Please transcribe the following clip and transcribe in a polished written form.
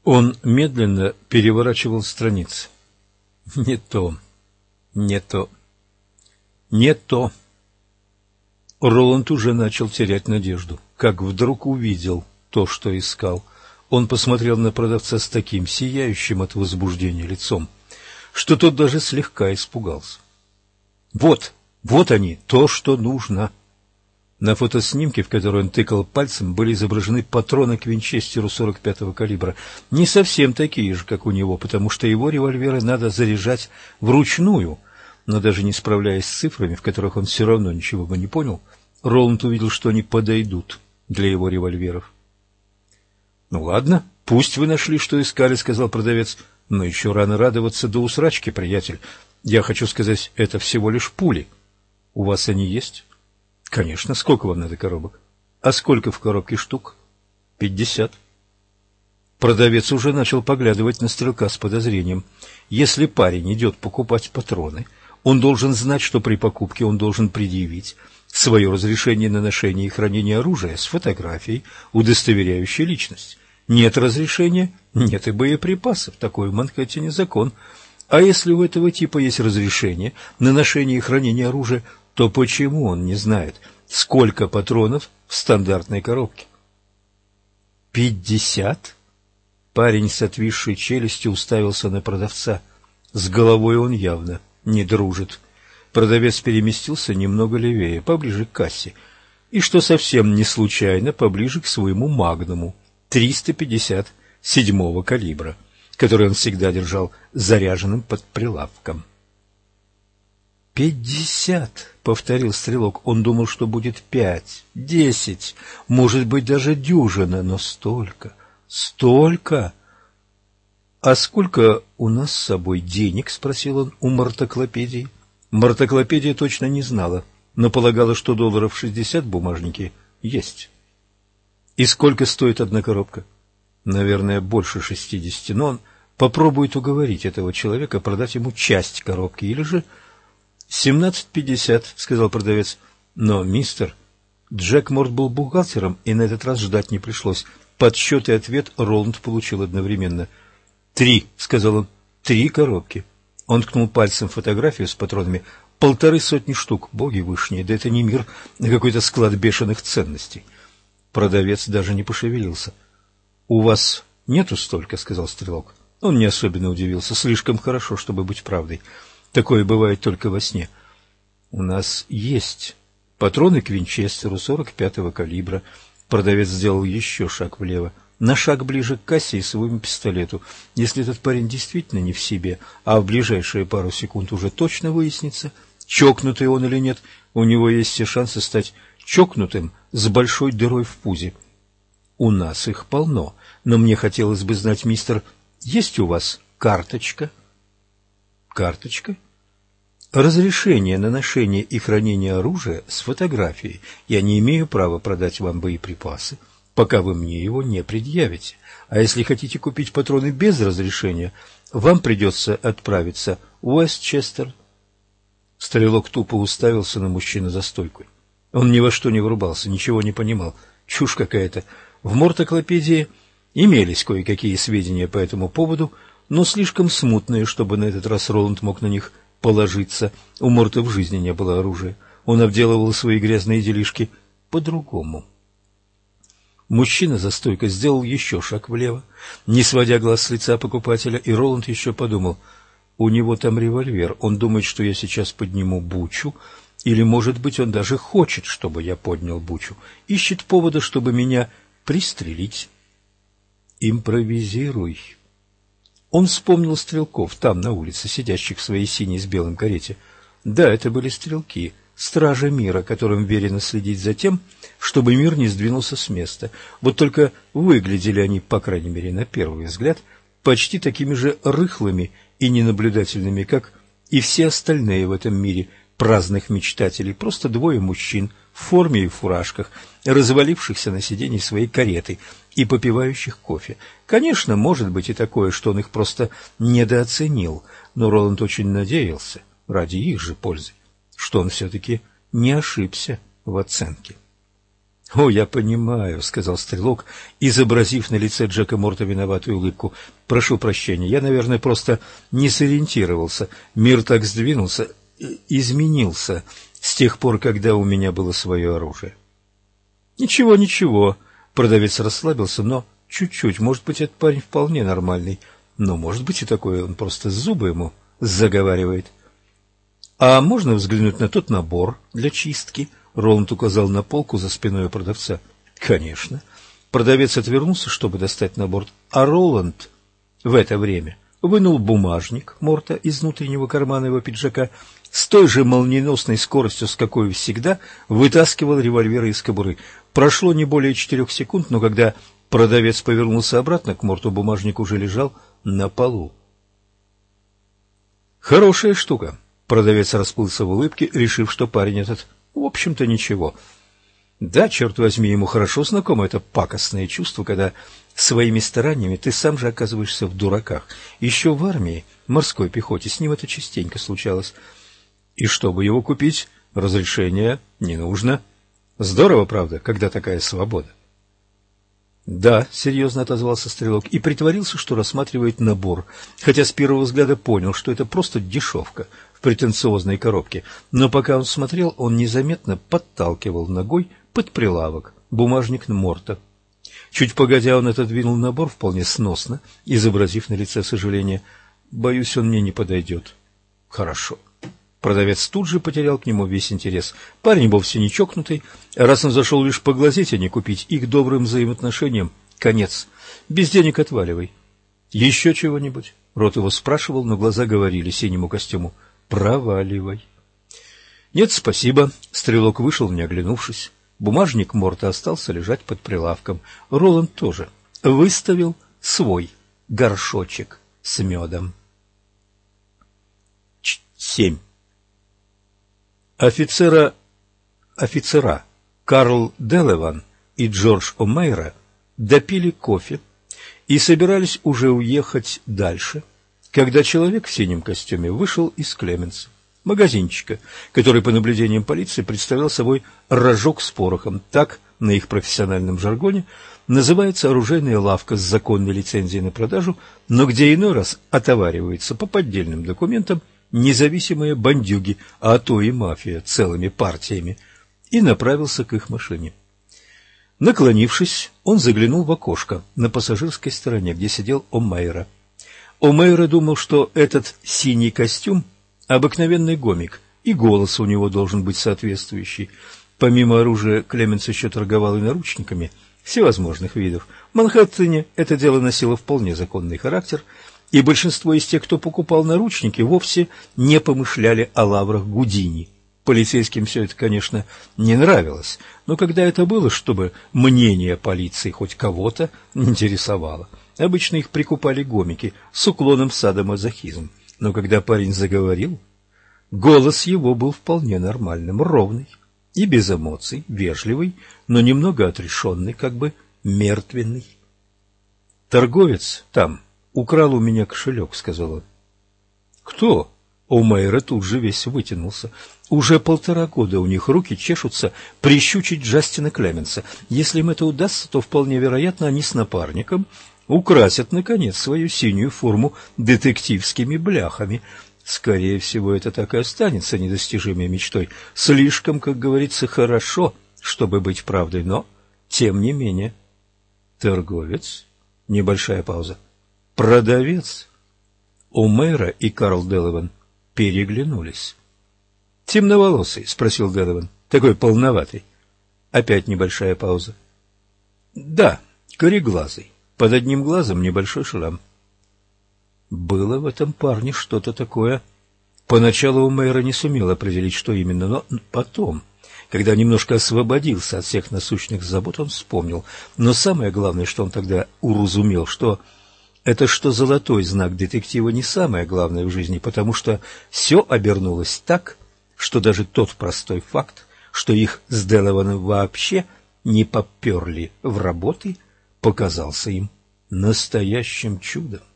Он медленно переворачивал страницы. Не то, не то, не то. Роланд уже начал терять надежду, как вдруг увидел то, что искал. Он посмотрел на продавца с таким сияющим от возбуждения лицом, что тот даже слегка испугался. Вот они, то, что нужно. На фотоснимке, в который он тыкал пальцем, были изображены патроны к винчестеру 45-го калибра. Не совсем такие же, как у него, потому что его револьверы надо заряжать вручную. Но даже не справляясь с цифрами, в которых он все равно ничего бы не понял, Роланд увидел, что они подойдут для его револьверов. — Ну ладно, пусть вы нашли, что искали, — сказал продавец, — но еще рано радоваться до усрачки, приятель. Я хочу сказать, это всего лишь пули. У вас они есть? — Конечно. Сколько вам надо коробок? — А сколько в коробке штук? — 50. Продавец уже начал поглядывать на стрелка с подозрением. Если парень идет покупать патроны, он должен знать, что при покупке он должен предъявить свое разрешение на ношение и хранение оружия с фотографией, удостоверяющей личность. Нет разрешения, нет и боеприпасов. Такой в Манхэттене закон. А если у этого типа есть разрешение на ношение и хранение оружия, то почему он не знает, сколько патронов в стандартной коробке? 50? Парень с отвисшей челюстью уставился на продавца. С головой он явно не дружит. Продавец переместился немного левее, поближе к кассе, и, что совсем не случайно, поближе к своему магнуму 357-го калибра, который он всегда держал заряженным под прилавком. 50, — повторил стрелок. Он думал, что будет 5, 10, может быть, даже дюжина, но столько, столько. — А сколько у нас с собой денег? — спросил он у мартоклопедии. Мартоклопедия точно не знала, но полагала, что $60 в бумажнике есть. — И сколько стоит одна коробка? — Наверное, больше 60, но он попробует уговорить этого человека продать ему часть коробки, или же... — 17,50, — сказал продавец. — Но, мистер... Джек Морт был бухгалтером, и на этот раз ждать не пришлось. Подсчет и ответ Роланд получил одновременно. — 3, — сказал он, — 3 коробки. Он ткнул пальцем в фотографию с патронами. 150 штук. Боги вышние, да это не мир, а какой-то склад бешеных ценностей. Продавец даже не пошевелился. — У вас нету столько? — сказал стрелок. Он не особенно удивился. Слишком хорошо, чтобы быть правдой. Такое бывает только во сне. — У нас есть патроны к винчестеру 45-го калибра. Продавец сделал еще шаг влево. На шаг ближе к кассе и своему пистолету. Если этот парень действительно не в себе, а в ближайшие пару секунд уже точно выяснится, чокнутый он или нет, у него есть все шансы стать чокнутым с большой дырой в пузе. У нас их полно, но мне хотелось бы знать, мистер, есть у вас карточка? Карточка? Разрешение на ношение и хранение оружия с фотографией. Я не имею права продать вам боеприпасы, пока вы мне его не предъявите. А если хотите купить патроны без разрешения, вам придется отправиться в Уэстчестер. Стрелок тупо уставился на мужчину за стойкой. Он ни во что не врубался, ничего не понимал. Чушь какая-то. В мортоклопедии имелись кое-какие сведения по этому поводу, но слишком смутные, чтобы на этот раз Роланд мог на них положиться. У Морта в жизни не было оружия. Он обделывал свои грязные делишки по-другому. Мужчина за стойкой сделал еще шаг влево, не сводя глаз с лица покупателя, и Роланд еще подумал, у него там револьвер, он думает, что я сейчас подниму бучу, или, может быть, он даже хочет, чтобы я поднял бучу, ищет повода, чтобы меня пристрелить. Импровизируй. Он вспомнил стрелков там, на улице, сидящих в своей синей с белым карете. Да, это были стрелки, стражи мира, которым верено следить за тем, чтобы мир не сдвинулся с места. Вот только выглядели они, по крайней мере, на первый взгляд, почти такими же рыхлыми и ненаблюдательными, как и все остальные в этом мире праздных мечтателей. Просто двое мужчин в форме и в фуражках, развалившихся на сиденье своей кареты и попивающих кофе. Конечно, может быть и такое, что он их просто недооценил, но Роланд очень надеялся, ради их же пользы, что он все-таки не ошибся в оценке. «О, я понимаю», — сказал стрелок, изобразив на лице Джека Морта виноватую улыбку. «Прошу прощения, я, наверное, просто не сориентировался. Мир так сдвинулся, изменился с тех пор, когда у меня было свое оружие». «Ничего, ничего», — продавец расслабился, но чуть-чуть. Может быть, этот парень вполне нормальный, но может быть и такое, он просто зубы ему заговаривает. «А можно взглянуть на тот набор для чистки?» Роланд указал на полку за спиной у продавца. «Конечно». Продавец отвернулся, чтобы достать набор, а Роланд в это время вынул бумажник Морта из внутреннего кармана его пиджака, с той же молниеносной скоростью, с какой всегда, вытаскивал револьверы из кобуры. Прошло не более 4 секунд, но когда продавец повернулся обратно к Морту, бумажник уже лежал на полу. «Хорошая штука». Продавец расплылся в улыбке, решив, что парень этот, в общем-то, ничего. Да, черт возьми, ему хорошо знакомо это пакостное чувство, когда своими стараниями ты сам же оказываешься в дураках. Еще в армии, морской пехоте, с ним это частенько случалось. И чтобы его купить, разрешения не нужно. Здорово, правда, когда такая свобода. «Да», — серьезно отозвался стрелок и притворился, что рассматривает набор, хотя с первого взгляда понял, что это просто дешевка в претенциозной коробке. Но пока он смотрел, он незаметно подталкивал ногой под прилавок бумажник Морта. Чуть погодя, он отодвинул набор вполне сносно, изобразив на лице сожаление. «Боюсь, он мне не подойдет». «Хорошо». Продавец тут же потерял к нему весь интерес. Парень вовсе не чокнутый. Раз он зашел лишь поглазеть, а не купить, их добрым взаимоотношениям конец. Без денег отваливай. Еще чего-нибудь? Рот его спрашивал, но глаза говорили синему костюму: проваливай. Нет, спасибо. Стрелок вышел, не оглянувшись. Бумажник Морта остался лежать под прилавком. Роланд тоже выставил свой горшочек с медом. 7. Офицера Карл Делеван и Джордж О'Мейра допили кофе и собирались уже уехать дальше, когда человек в синем костюме вышел из Клеменса, магазинчика, который, по наблюдениям полиции, представлял собой рожок с порохом. Так, на их профессиональном жаргоне, называется оружейная лавка с законной лицензией на продажу, но где иной раз отовариваются по поддельным документам независимые бандюги, а то и мафия целыми партиями, и направился к их машине. Наклонившись, он заглянул в окошко на пассажирской стороне, где сидел О'Мейра. О'Мейра думал, что этот синий костюм — обыкновенный гомик, и голос у него должен быть соответствующий. Помимо оружия, Клеменс еще торговал и наручниками всевозможных видов. В Манхэттене это дело носило вполне законный характер, и большинство из тех, кто покупал наручники, вовсе не помышляли о лаврах Гудини. Полицейским все это, конечно, не нравилось, но когда это было, чтобы мнение полиции хоть кого-то интересовало, обычно их прикупали гомики с уклоном в садомазохизм. Но когда парень заговорил, голос его был вполне нормальным, ровный и без эмоций, вежливый, но немного отрешенный, как бы мертвенный. «Торговец там украл у меня кошелек», — сказал он. «Кто?» О'Мейра тут же весь вытянулся. Уже 1,5 года у них руки чешутся прищучить Джастина Клеменса. Если им это удастся, то вполне вероятно они с напарником украсят, наконец, свою синюю форму детективскими бляхами. Скорее всего, это так и останется недостижимой мечтой. Слишком, как говорится, хорошо, чтобы быть правдой, но тем не менее. Торговец? Небольшая пауза. Продавец? О'Мейра и Карл Делеван переглянулись. «Темноволосый?» — спросил Делеван. «Такой полноватый». Опять небольшая пауза. «Да, кореглазый. Под одним глазом небольшой шрам». Было в этом парне что-то такое. Поначалу О'Мейра не сумел определить, что именно, но потом, когда немножко освободился от всех насущных забот, он вспомнил. Но самое главное, что он тогда уразумел, что золотой знак детектива не самое главное в жизни, потому что все обернулось так, что даже тот простой факт, что их с Делеваном вообще не поперли в работы, показался им настоящим чудом.